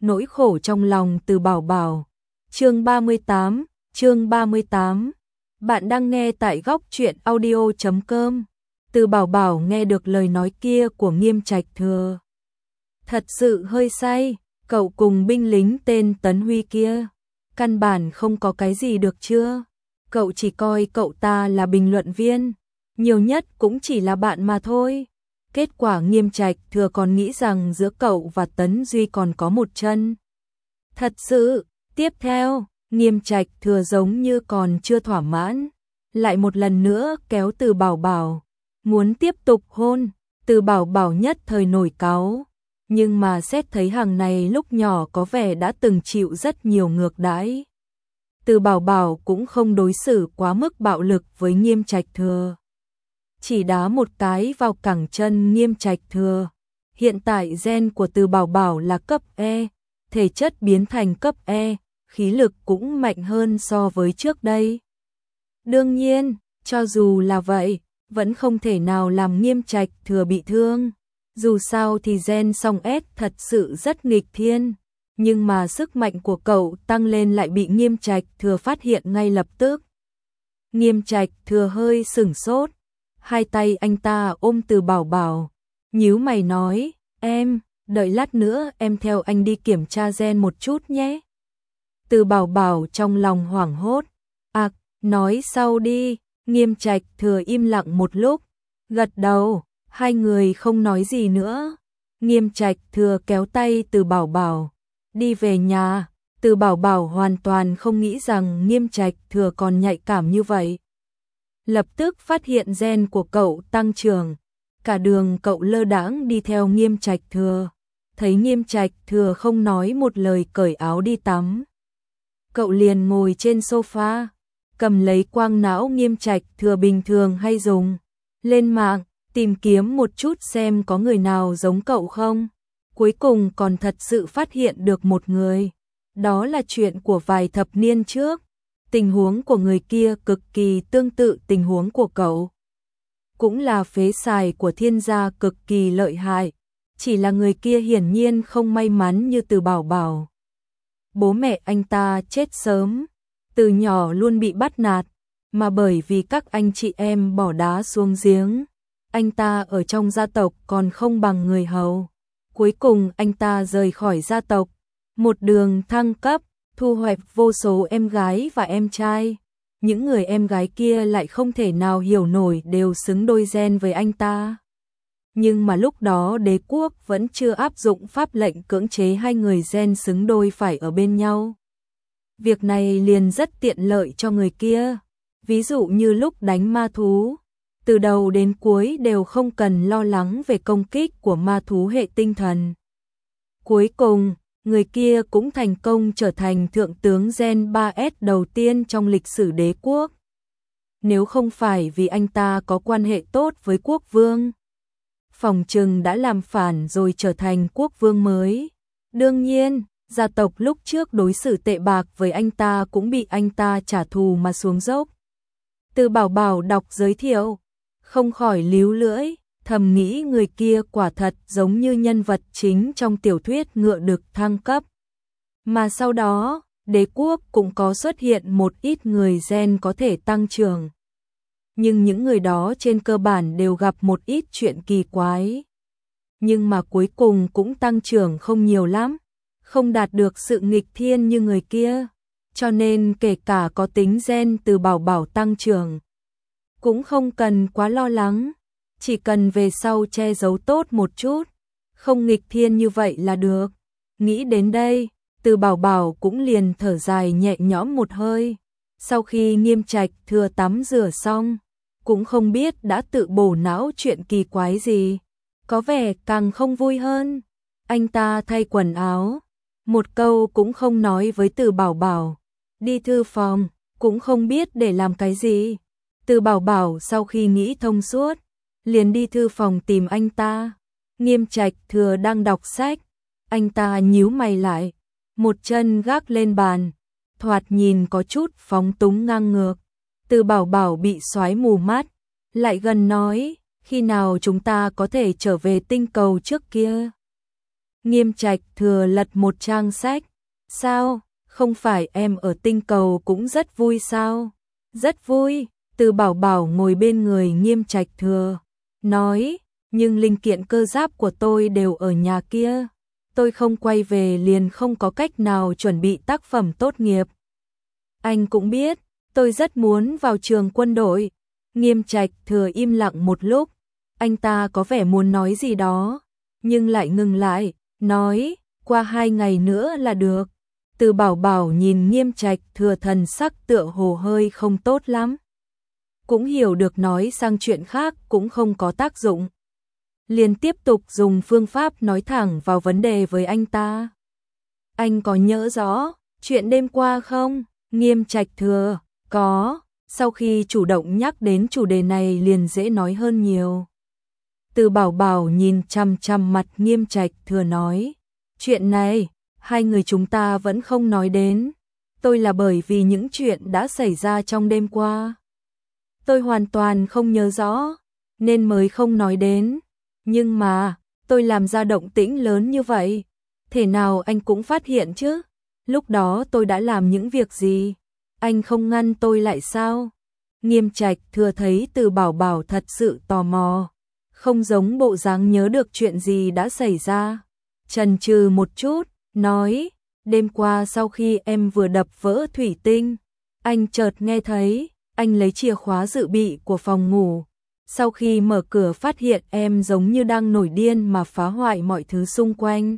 nỗi khổ trong lòng Từ Bảo Bảo. Chương 38. Bạn đang nghe tại góc truyện audio.com. Từ Bảo Bảo nghe được lời nói kia của Nghiêm Trạch Thừa, thật sự hơi say. Cậu cùng binh lính tên Tấn Huy kia căn bản không có cái gì được chưa? Cậu chỉ coi cậu ta là bình luận viên, nhiều nhất cũng chỉ là bạn mà thôi. Kết quả Nghiêm Trạch Thừa còn nghĩ rằng giữa cậu và Tấn Duy còn có một chân. Thật sự, tiếp theo, Nghiêm Trạch Thừa giống như còn chưa thỏa mãn, lại một lần nữa kéo Từ Bảo Bảo, muốn tiếp tục hôn. Từ Bảo Bảo nhất thời nổi cáu, nhưng mà xét thấy hàng này lúc nhỏ có vẻ đã từng chịu rất nhiều ngược đãi. Từ Bảo Bảo cũng không đối xử quá mức bạo lực với Nghiêm Trạch Thừa, chỉ đá một cái vào cẳng chân Nghiêm Trạch Thừa. Hiện tại gen của Từ Bảo Bảo là cấp E, thể chất biến thành cấp E, khí lực cũng mạnh hơn so với trước đây. Đương nhiên, cho dù là vậy, vẫn không thể nào làm Nghiêm Trạch Thừa bị thương. Dù sao thì gen song S thật sự rất nghịch thiên, nhưng mà sức mạnh của cậu tăng lên lại bị Nghiêm Trạch Thừa phát hiện ngay lập tức. Nghiêm Trạch Thừa hơi sửng sốt, hai tay anh ta ôm Từ Bảo Bảo, nhíu mày nói, em, đợi lát nữa em theo anh đi kiểm tra gen một chút nhé. Từ Bảo Bảo trong lòng hoảng hốt, nói sau đi. Nghiêm Trạch Thừa im lặng một lúc, gật đầu, hai người không nói gì nữa. Nghiêm Trạch Thừa kéo tay Từ Bảo Bảo, đi về nhà. Từ Bảo Bảo hoàn toàn không nghĩ rằng Nghiêm Trạch Thừa còn nhạy cảm như vậy. Lập tức phát hiện gen của cậu tăng trưởng, cả đường cậu lơ đãng đi theo Nghiêm Trạch Thừa, thấy Nghiêm Trạch Thừa không nói một lời cởi áo đi tắm. Cậu liền ngồi trên sofa, cầm lấy quang não Nghiêm Trạch Thừa bình thường hay dùng, lên mạng, tìm kiếm một chút xem có người nào giống cậu không. Cuối cùng còn thật sự phát hiện được một người. Đó là chuyện của vài thập niên trước. Tình huống của người kia cực kỳ tương tự tình huống của cậu. Cũng là phế sài của thiên gia cực kỳ lợi hại. Chỉ là người kia hiển nhiên không may mắn như Từ Bảo Bảo. Bố mẹ anh ta chết sớm, từ nhỏ luôn bị bắt nạt, mà bởi vì các anh chị em bỏ đá xuống giếng, anh ta ở trong gia tộc còn không bằng người hầu. Cuối cùng anh ta rời khỏi gia tộc, một đường thăng cấp, thu hoạch vô số em gái và em trai. Những người em gái kia lại không thể nào hiểu nổi đều xứng đôi gen với anh ta. Nhưng mà lúc đó đế quốc vẫn chưa áp dụng pháp lệnh cưỡng chế hai người gen xứng đôi phải ở bên nhau. Việc này liền rất tiện lợi cho người kia. Ví dụ như lúc đánh ma thú, từ đầu đến cuối đều không cần lo lắng về công kích của ma thú hệ tinh thần. Cuối cùng, người kia cũng thành công trở thành thượng tướng gen 3S đầu tiên trong lịch sử đế quốc. Nếu không phải vì anh ta có quan hệ tốt với quốc vương, phỏng chừng đã làm phản rồi trở thành quốc vương mới. Đương nhiên, gia tộc lúc trước đối xử tệ bạc với anh ta cũng bị anh ta trả thù mà xuống dốc. Từ Bảo Bảo đọc giới thiệu, không khỏi líu lưỡi, thầm nghĩ người kia quả thật giống như nhân vật chính trong tiểu thuyết Ngựa Đực thăng cấp. Mà sau đó, đế quốc cũng có xuất hiện một ít người gen có thể tăng trưởng. Nhưng những người đó trên cơ bản đều gặp một ít chuyện kỳ quái. Nhưng mà cuối cùng cũng tăng trưởng không nhiều lắm, không đạt được sự nghịch thiên như người kia. Cho nên kể cả có tính gen Từ Bảo Bảo tăng trưởng, cũng không cần quá lo lắng, chỉ cần về sau che giấu tốt một chút, không nghịch thiên như vậy là được. Nghĩ đến đây, Từ Bảo Bảo cũng liền thở dài nhẹ nhõm một hơi. Sau khi Nghiêm Trạch Thừa tắm rửa xong, cũng không biết đã tự bổ não chuyện kỳ quái gì, có vẻ càng không vui hơn. Anh ta thay quần áo, một câu cũng không nói với Từ Bảo Bảo, đi thư phòng, cũng không biết để làm cái gì. Từ Bảo Bảo sau khi nghĩ thông suốt, liền đi thư phòng tìm anh ta. Nghiêm Trạch Thừa đang đọc sách, anh ta nhíu mày lại, một chân gác lên bàn, thoạt nhìn có chút phóng túng ngang ngược. Từ Bảo Bảo bị xoáy mù mắt, lại gần nói, khi nào chúng ta có thể trở về tinh cầu trước kia? Nghiêm Trạch Thừa lật một trang sách. Sao, không phải em ở tinh cầu cũng rất vui sao? Rất vui, Từ Bảo Bảo ngồi bên người Nghiêm Trạch Thừa, nói, nhưng linh kiện cơ giáp của tôi đều ở nhà kia. Tôi không quay về liền không có cách nào chuẩn bị tác phẩm tốt nghiệp. Anh cũng biết, tôi rất muốn vào trường quân đội. Nghiêm Trạch Thừa im lặng một lúc, anh ta có vẻ muốn nói gì đó, nhưng lại ngừng lại, nói, qua 2 ngày nữa là được. Từ Bảo Bảo nhìn Nghiêm Trạch Thừa thần sắc tựa hồ hơi không tốt lắm. Cũng hiểu được nói sang chuyện khác cũng không có tác dụng. Liền tiếp tục dùng phương pháp nói thẳng vào vấn đề với anh ta. Anh có nhớ rõ chuyện đêm qua không? Nghiêm Trạch Thừa, có. Sau khi chủ động nhắc đến chủ đề này liền dễ nói hơn nhiều. Từ Bảo Bảo nhìn chằm chằm mặt Nghiêm Trạch Thừa nói, chuyện này, 2 người chúng ta vẫn không nói đến. Tôi là bởi vì những chuyện đã xảy ra trong đêm qua. Tôi hoàn toàn không nhớ rõ, nên mới không nói đến. Nhưng mà, tôi làm ra động tĩnh lớn như vậy, thể nào anh cũng phát hiện chứ? Lúc đó tôi đã làm những việc gì? Anh không ngăn tôi lại sao? Nghiêm Trạch Thừa thấy Từ Bảo Bảo thật sự tò mò, không giống bộ dáng nhớ được chuyện gì đã xảy ra. Chần chừ một chút, nói, đêm qua sau khi em vừa đập vỡ thủy tinh, anh chợt nghe thấy, anh lấy chìa khóa dự bị của phòng ngủ. Sau khi mở cửa phát hiện em giống như đang nổi điên mà phá hoại mọi thứ xung quanh.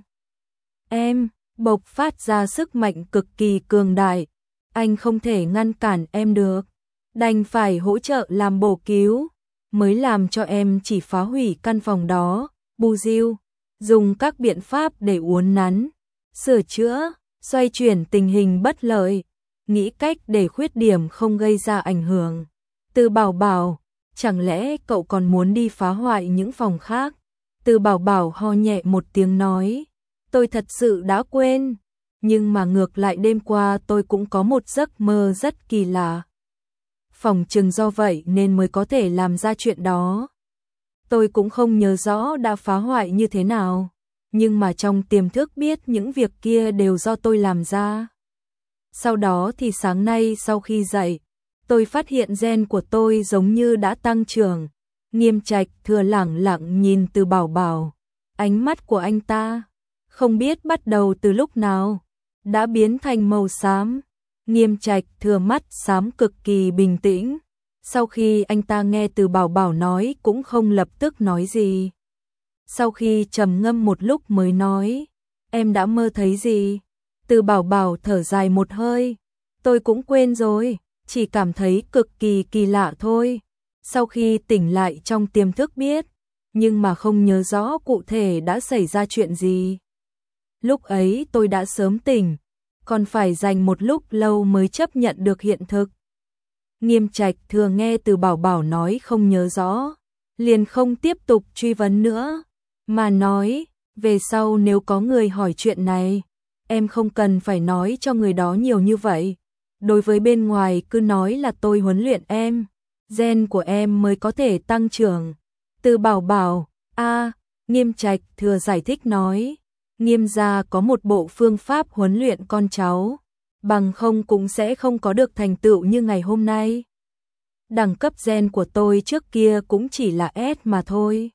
Em bộc phát ra sức mạnh cực kỳ cường đại, anh không thể ngăn cản em được, đành phải hỗ trợ làm bổ cứu, mới làm cho em chỉ phá hủy căn phòng đó, bù diêu, dùng các biện pháp để uốn nắn, sửa chữa, xoay chuyển tình hình bất lợi, nghĩ cách để khuyết điểm không gây ra ảnh hưởng. Từ Bảo Bảo, chẳng lẽ cậu còn muốn đi phá hoại những phòng khác? Từ Bảo Bảo ho nhẹ một tiếng nói, tôi thật sự đã quên, nhưng mà ngược lại đêm qua tôi cũng có một giấc mơ rất kỳ lạ. Phỏng chừng do vậy nên mới có thể làm ra chuyện đó. Tôi cũng không nhớ rõ đã phá hoại như thế nào, nhưng mà trong tiềm thức biết những việc kia đều do tôi làm ra. Sau đó thì sáng nay sau khi dậy, tôi phát hiện gen của tôi giống như đã tăng trưởng. Nghiêm Trạch Thừa lẳng lặng nhìn Từ Bảo Bảo, ánh mắt của anh ta không biết bắt đầu từ lúc nào đã biến thành màu xám. Nghiêm Trạch Thừa mắt xám cực kỳ bình tĩnh. Sau khi anh ta nghe Từ Bảo Bảo nói cũng không lập tức nói gì. Sau khi trầm ngâm một lúc mới nói, em đã mơ thấy gì? Từ Bảo Bảo thở dài một hơi, tôi cũng quên rồi, chỉ cảm thấy cực kỳ kỳ lạ thôi. Sau khi tỉnh lại trong tiềm thức biết, nhưng mà không nhớ rõ cụ thể đã xảy ra chuyện gì. Lúc ấy tôi đã sớm tỉnh, còn phải dành một lúc lâu mới chấp nhận được hiện thực. Nghiêm Trạch Thừa nghe Từ Bảo Bảo nói không nhớ rõ, liền không tiếp tục truy vấn nữa, mà nói, về sau nếu có người hỏi chuyện này, em không cần phải nói cho người đó nhiều như vậy. Đối với bên ngoài cứ nói là tôi huấn luyện em, gen của em mới có thể tăng trưởng. Từ Bảo Bảo, Nghiêm Trạch Thừa giải thích nói, Nghiêm gia có một bộ phương pháp huấn luyện con cháu, bằng không cũng sẽ không có được thành tựu như ngày hôm nay. Đẳng cấp gen của tôi trước kia cũng chỉ là S mà thôi.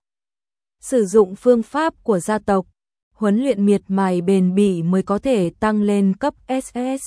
Sử dụng phương pháp của gia tộc, huấn luyện miệt mài bền bỉ mới có thể tăng lên cấp SS.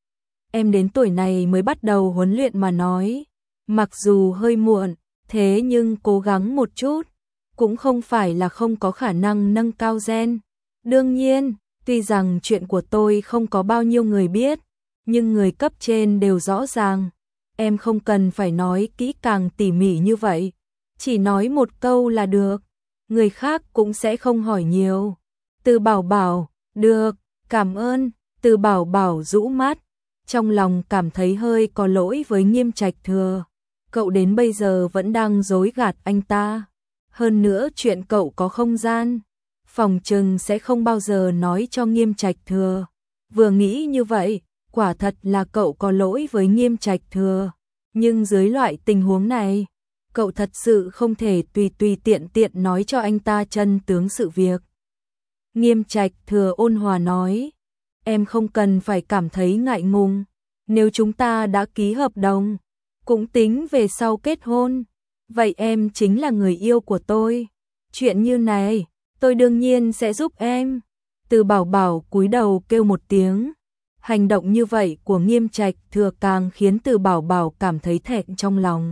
Em đến tuổi này mới bắt đầu huấn luyện mà nói, mặc dù hơi muộn, thế nhưng cố gắng một chút, cũng không phải là không có khả năng nâng cao gen. Đương nhiên, tuy rằng chuyện của tôi không có bao nhiêu người biết, nhưng người cấp trên đều rõ ràng. Em không cần phải nói kỹ càng tỉ mỉ như vậy, chỉ nói một câu là được, người khác cũng sẽ không hỏi nhiều. Từ Bảo Bảo, được, cảm ơn. Từ Bảo Bảo rũ mắt, trong lòng cảm thấy hơi có lỗi với Nghiêm Trạch Thừa. Cậu đến bây giờ vẫn đang dối gạt anh ta. Hơn nữa chuyện cậu có không gian, phòng trừng sẽ không bao giờ nói cho Nghiêm Trạch Thừa. Vừa nghĩ như vậy, quả thật là cậu có lỗi với Nghiêm Trạch Thừa. Nhưng dưới loại tình huống này, cậu thật sự không thể tùy tiện nói cho anh ta chân tướng sự việc. Nghiêm Trạch Thừa ôn hòa nói, em không cần phải cảm thấy ngại ngùng, nếu chúng ta đã ký hợp đồng, cũng tính về sau kết hôn, vậy em chính là người yêu của tôi. Chuyện như này, tôi đương nhiên sẽ giúp em. Từ Bảo Bảo cúi đầu kêu một tiếng. Hành động như vậy của Nghiêm Trạch Thừa càng khiến Từ Bảo Bảo cảm thấy thẹn trong lòng.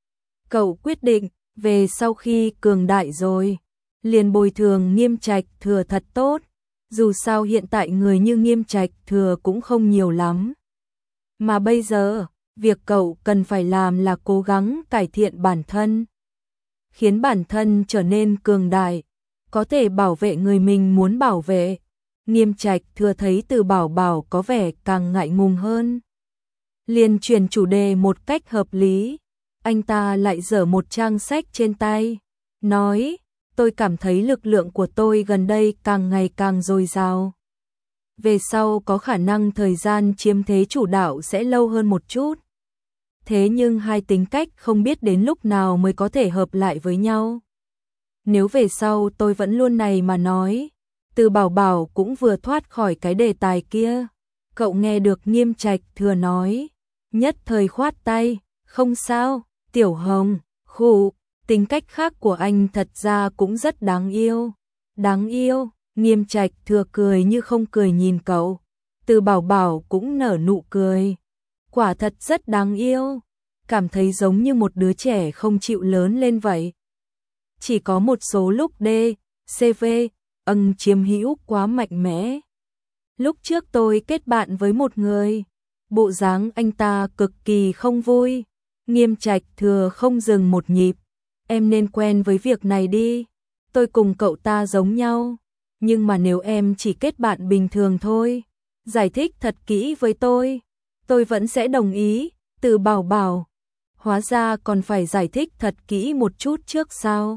Cậu quyết định, về sau khi cường đại rồi, liền bồi thường Nghiêm Trạch Thừa thật tốt. Dù sao hiện tại người như Nghiêm Trạch Thừa cũng không nhiều lắm. Mà bây giờ, việc cậu cần phải làm là cố gắng cải thiện bản thân, khiến bản thân trở nên cường đại, có thể bảo vệ người mình muốn bảo vệ. Nghiêm Trạch Thừa thấy Từ Bảo Bảo có vẻ càng ngại ngùng hơn, liền chuyển chủ đề một cách hợp lý. Anh ta lại giở một trang sách trên tay, nói, tôi cảm thấy lực lượng của tôi gần đây càng ngày càng dồi dào. Về sau có khả năng thời gian chiếm thế chủ đạo sẽ lâu hơn một chút. Thế nhưng hai tính cách không biết đến lúc nào mới có thể hợp lại với nhau. Nếu về sau tôi vẫn luôn này mà nói. Từ Bảo Bảo cũng vừa thoát khỏi cái đề tài kia. Cậu nghe được Nghiêm Trạch Thừa nói, nhất thời khoát tay, không sao, Tiểu Hồng, khụ, tính cách khác của anh thật ra cũng rất đáng yêu. Đáng yêu, Nghiêm Trạch Thừa cười như không cười nhìn cậu. Từ Bảo Bảo cũng nở nụ cười. Quả thật rất đáng yêu, cảm thấy giống như một đứa trẻ không chịu lớn lên vậy. Chỉ có một số lúc CV, chiếm hữu quá mạnh mẽ. Lúc trước tôi kết bạn với một người, bộ dáng anh ta cực kỳ không vui. Nghiêm Trạch Thừa không dừng một nhịp, em nên quen với việc này đi. Tôi cùng cậu ta giống nhau, nhưng mà nếu em chỉ kết bạn bình thường thôi, giải thích thật kỹ với tôi vẫn sẽ đồng ý. Từ Bảo Bảo, hóa ra còn phải giải thích thật kỹ một chút trước sao?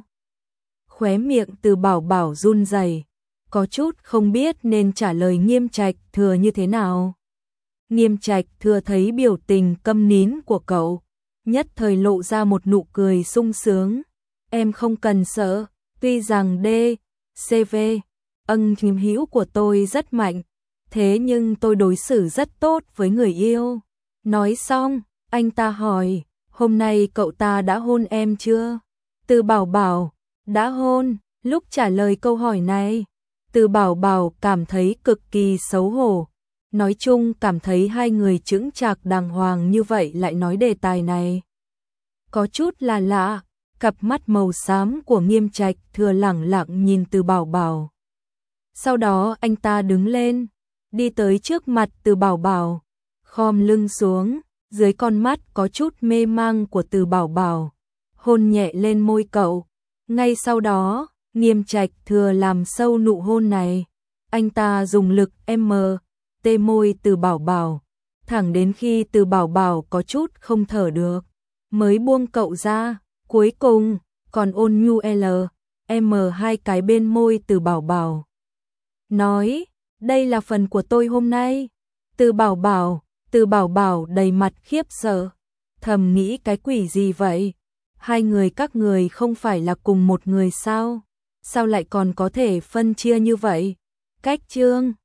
Khóe miệng Từ Bảo Bảo run rẩy, có chút không biết nên trả lời Nghiêm Trạch Thừa như thế nào. Nghiêm Trạch Thừa thấy biểu tình câm nín của cậu, nhất thời lộ ra một nụ cười sung sướng. Em không cần sợ, tuy rằng CV, chiếm hữu của tôi rất mạnh, thế nhưng tôi đối xử rất tốt với người yêu. Nói xong, anh ta hỏi, hôm nay cậu ta đã hôn em chưa? Từ Bảo Bảo, đã hôn. Lúc trả lời câu hỏi này, Từ Bảo Bảo cảm thấy cực kỳ xấu hổ. Nói chung cảm thấy hai người chững chạc đàng hoàng như vậy lại nói đề tài này. Có chút là lạ, cặp mắt màu xám của Nghiêm Trạch Thừa lẳng lặng nhìn Từ Bảo Bảo. Sau đó anh ta đứng lên, đi tới trước mặt Từ Bảo Bảo, khom lưng xuống, dưới con mắt có chút mê mang của Từ Bảo Bảo, hôn nhẹ lên môi cậu. Ngay sau đó, Nghiêm Trạch Thừa làm sâu nụ hôn này, anh ta dùng lực tê môi Từ Bảo Bảo, thẳng đến khi Từ Bảo Bảo có chút không thở được, mới buông cậu ra, cuối cùng còn ôn nhu hai cái bên môi Từ Bảo Bảo. Nói, đây là phần của tôi hôm nay. Từ Bảo Bảo đầy mặt khiếp sợ, thầm nghĩ cái quỷ gì vậy? Hai người các người không phải là cùng một người sao? Sao lại còn có thể phân chia như vậy? Cách chương